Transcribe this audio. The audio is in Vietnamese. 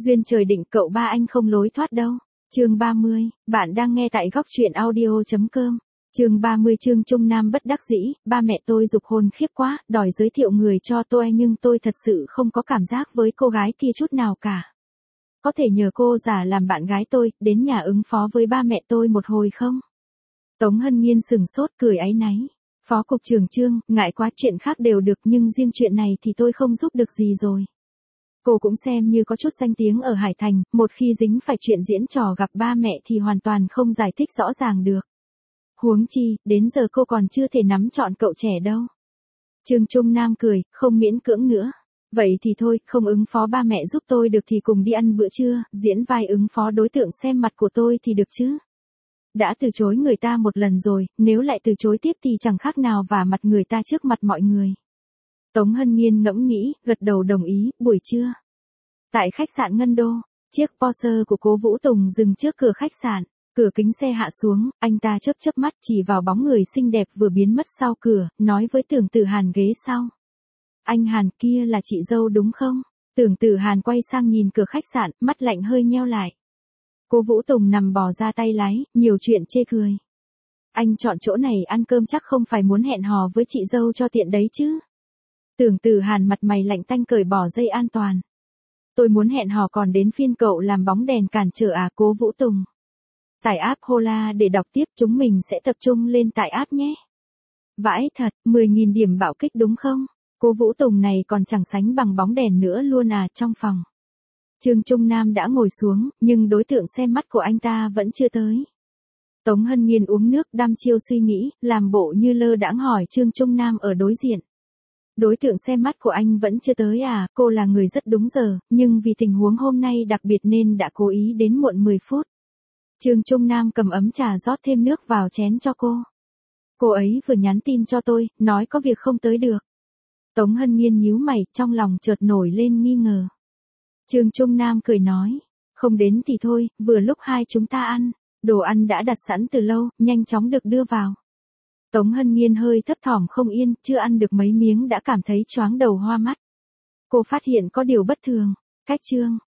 Duyên trời định cậu ba anh không lối thoát đâu. Chương 30, bạn đang nghe tại góc truyện audio.com. Chương 30 Trương Trung Nam bất đắc dĩ, ba mẹ tôi giục hôn khiếp quá, đòi giới thiệu người cho tôi nhưng tôi thật sự không có cảm giác với cô gái kia chút nào cả. Có thể nhờ cô giả làm bạn gái tôi, đến nhà ứng phó với ba mẹ tôi một hồi không? Tống Hân Nhiên sừng sốt cười áy náy. Phó cục trưởng Trương, ngại quá chuyện khác đều được nhưng riêng chuyện này thì tôi không giúp được gì rồi. Cô cũng xem như có chút danh tiếng ở Hải Thành, một khi dính phải chuyện diễn trò gặp ba mẹ thì hoàn toàn không giải thích rõ ràng được. Huống chi, đến giờ cô còn chưa thể nắm trọn cậu trẻ đâu. Trương Trung Nam cười, không miễn cưỡng nữa. Vậy thì thôi, không ứng phó ba mẹ giúp tôi được thì cùng đi ăn bữa trưa, diễn vai ứng phó đối tượng xem mặt của tôi thì được chứ. Đã từ chối người ta một lần rồi, nếu lại từ chối tiếp thì chẳng khác nào vả mặt người ta trước mặt mọi người. Tống Hân Nhiên ngẫm nghĩ, gật đầu đồng ý, buổi trưa. Tại khách sạn Ngân Đô, chiếc Porsche của Cố Vũ Tùng dừng trước cửa khách sạn, cửa kính xe hạ xuống, anh ta chớp chớp mắt chỉ vào bóng người xinh đẹp vừa biến mất sau cửa, nói với Tưởng Tử Hàn ghế sau. Anh Hàn kia là chị dâu đúng không? Tưởng Tử Hàn quay sang nhìn cửa khách sạn, mắt lạnh hơi nheo lại. Cố Vũ Tùng nằm bò ra tay lái, nhiều chuyện chê cười. Anh chọn chỗ này ăn cơm chắc không phải muốn hẹn hò với chị dâu cho tiện đấy chứ? Tưởng Tử Hàn mặt mày lạnh tanh cởi bỏ dây an toàn. Tôi muốn hẹn hò còn đến phiên cậu làm bóng đèn cản trở à? Cố Vũ Tùng. Tải app Hola để đọc tiếp, chúng mình sẽ tập trung lên tải app nhé. Vãi thật, 10.000 điểm bạo kích đúng không? Cố Vũ Tùng này còn chẳng sánh bằng bóng đèn nữa luôn à. Trong phòng, Trương Trung Nam đã ngồi xuống, nhưng đối tượng xem mắt của anh ta vẫn chưa tới. Tống Hân Nhiên uống nước đăm chiêu suy nghĩ, làm bộ như lơ đãng hỏi Trương Trung Nam ở đối diện. Đối tượng xem mắt của anh vẫn chưa tới à? Cô là người rất đúng giờ, nhưng vì tình huống hôm nay đặc biệt nên đã cố ý đến muộn 10 phút. Trương Trung Nam cầm ấm trà rót thêm nước vào chén cho cô. Cô ấy vừa nhắn tin cho tôi, nói có việc không tới được. Tống Hân Nhiên nhíu mày, trong lòng chợt nổi lên nghi ngờ. Trương Trung Nam cười nói, không đến thì thôi, vừa lúc hai chúng ta ăn, đồ ăn đã đặt sẵn từ lâu, nhanh chóng được đưa vào. Tống Hân Nhiên hơi thấp thỏm không yên, chưa ăn được mấy miếng đã cảm thấy choáng đầu hoa mắt. Cô phát hiện có điều bất thường. Cách Trương